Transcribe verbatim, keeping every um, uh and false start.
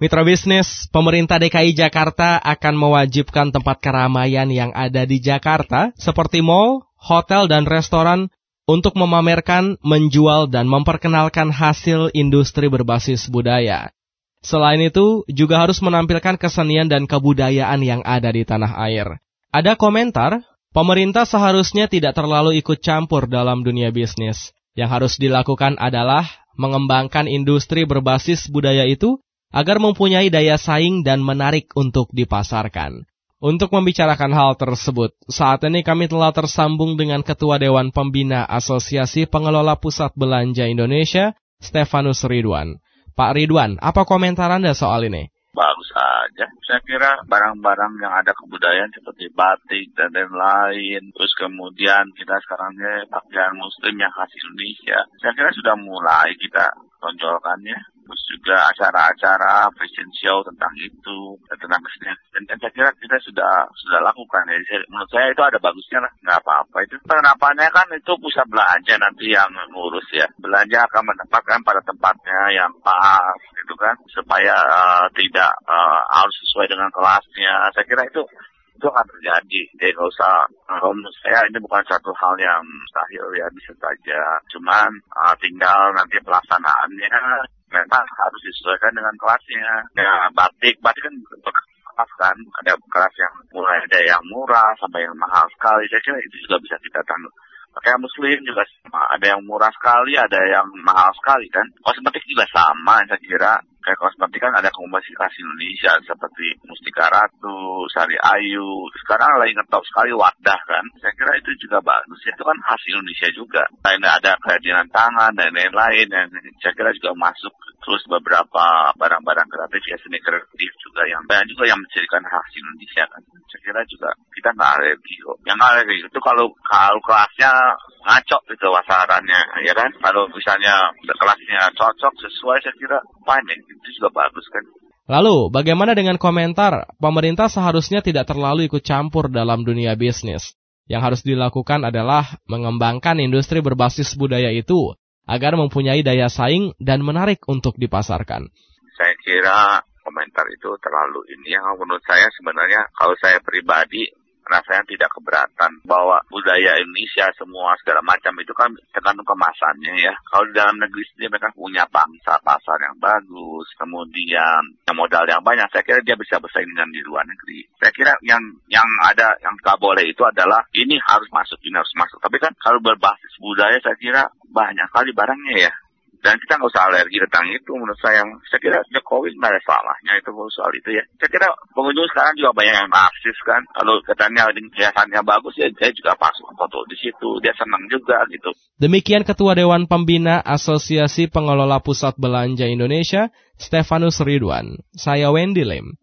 Mitra bisnis, pemerintah D K I Jakarta akan mewajibkan tempat keramaian yang ada di Jakarta seperti mal, hotel, dan restoran untuk memamerkan, menjual, dan memperkenalkan hasil industri berbasis budaya. Selain itu, juga harus menampilkan kesenian dan kebudayaan yang ada di tanah air. Ada komentar, pemerintah seharusnya tidak terlalu ikut campur dalam dunia bisnis. Yang harus dilakukan adalah mengembangkan industri berbasis budaya itu agar mempunyai daya saing dan menarik untuk dipasarkan. Untuk membicarakan hal tersebut, saat ini kami telah tersambung dengan Ketua Dewan Pembina Asosiasi Pengelola Pusat Belanja Indonesia, Stefanus Ridwan. Pak Ridwan, apa komentar Anda soal ini? Bagus aja. Saya kira barang-barang yang ada kebudayaan seperti batik dan lain-lain. Terus kemudian kita sekarang ini pakaian muslim yang khas Indonesia. Saya kira sudah mulai kita tonjolkannya. Terus juga acara-acara fashion show tentang itu, tentang kesenian. Dan, dan saya kira kita sudah sudah lakukan. Jadi saya, menurut saya itu ada bagusnya lah, nggak apa-apa. Itu penerapannya kan itu pusat belanja nanti yang ngurus ya. Belanja akan menempatkan pada tempatnya yang pas, gitu kan, supaya uh, tidak uh, harus sesuai dengan kelasnya. Saya kira itu itu akan terjadi. Jadi nggak usah, kalau menurut saya ini bukan satu hal yang mustahil ya, bisa saja. Cuman uh, tinggal nanti pelaksanaannya memang harus disesuaikan dengan kelasnya. Ya, batik, batik kan berkelas kan, ada kelas yang mulai ada yang murah sampai yang mahal sekali. Saya kira itu juga bisa kita tanggung. Pakaian muslim juga sama, ada yang murah sekali, ada yang mahal sekali kan. Kosmetik juga sama, saya kira. Kayak kosmetik kan ada kombinasi khas Indonesia seperti Mustika Ratu, Sari Ayu. Sekarang lagi ngetop sekali Wardah kan. Saya kira itu juga bagus. Itu kan khas Indonesia juga. Lain ada kerajinan tangan dan lain-lain. Dan saya kira juga masuk terus beberapa barang-barang kreatif ya, seni kreatif juga yang banyak juga yang menjadikan khas Indonesia kan. Saya kira juga kita nggak alergi kok. Yang alergi itu kalau kalau kelasnya ngaco gitu wasarannya, ya kan. Kalau misalnya kelasnya cocok sesuai, saya kira fine. Itu juga bagus kan. Lalu, bagaimana dengan komentar pemerintah seharusnya tidak terlalu ikut campur dalam dunia bisnis? Yang harus dilakukan adalah mengembangkan industri berbasis budaya itu agar mempunyai daya saing dan menarik untuk dipasarkan. Saya kira komentar itu terlalu ini. Yang menurut saya sebenarnya kalau saya pribadi rasanya tidak keberatan bahwa budaya Indonesia semua segala macam itu kan tergantung kemasannya ya. Kalau di dalam negeri sendiri mereka punya bangsa pasar yang bagus, kemudian yang modal yang banyak, saya kira dia bisa bersaing dengan di luar negeri. Saya kira yang yang ada yang nggak boleh itu adalah ini harus masuk, ini harus masuk. Tapi kan kalau berbasis budaya saya kira banyak kali barangnya ya. Dan kita nggak usah alergi tentang itu menurut saya. Saya kira Jokowi nggak ada salahnya itu soal itu ya. Saya kira pengunjung sekarang juga banyak yang aktif kan. Kalau katanya hiasannya bagus ya, saya juga pasang foto di situ. Dia senang juga gitu. Demikian Ketua Dewan Pembina Asosiasi Pengelola Pusat Belanja Indonesia, Stefanus Ridwan. Saya Wendy Lim.